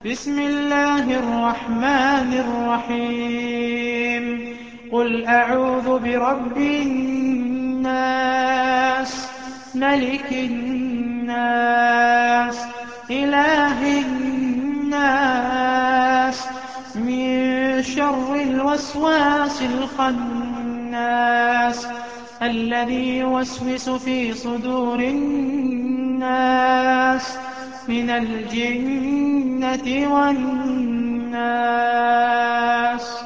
بسم الله الرحمن الرحيم قل أعوذ برب الناس ملك الناس إله الناس من شر الوسواس الخناس الذي يوسوس في صدور الناس من الجنة والناس.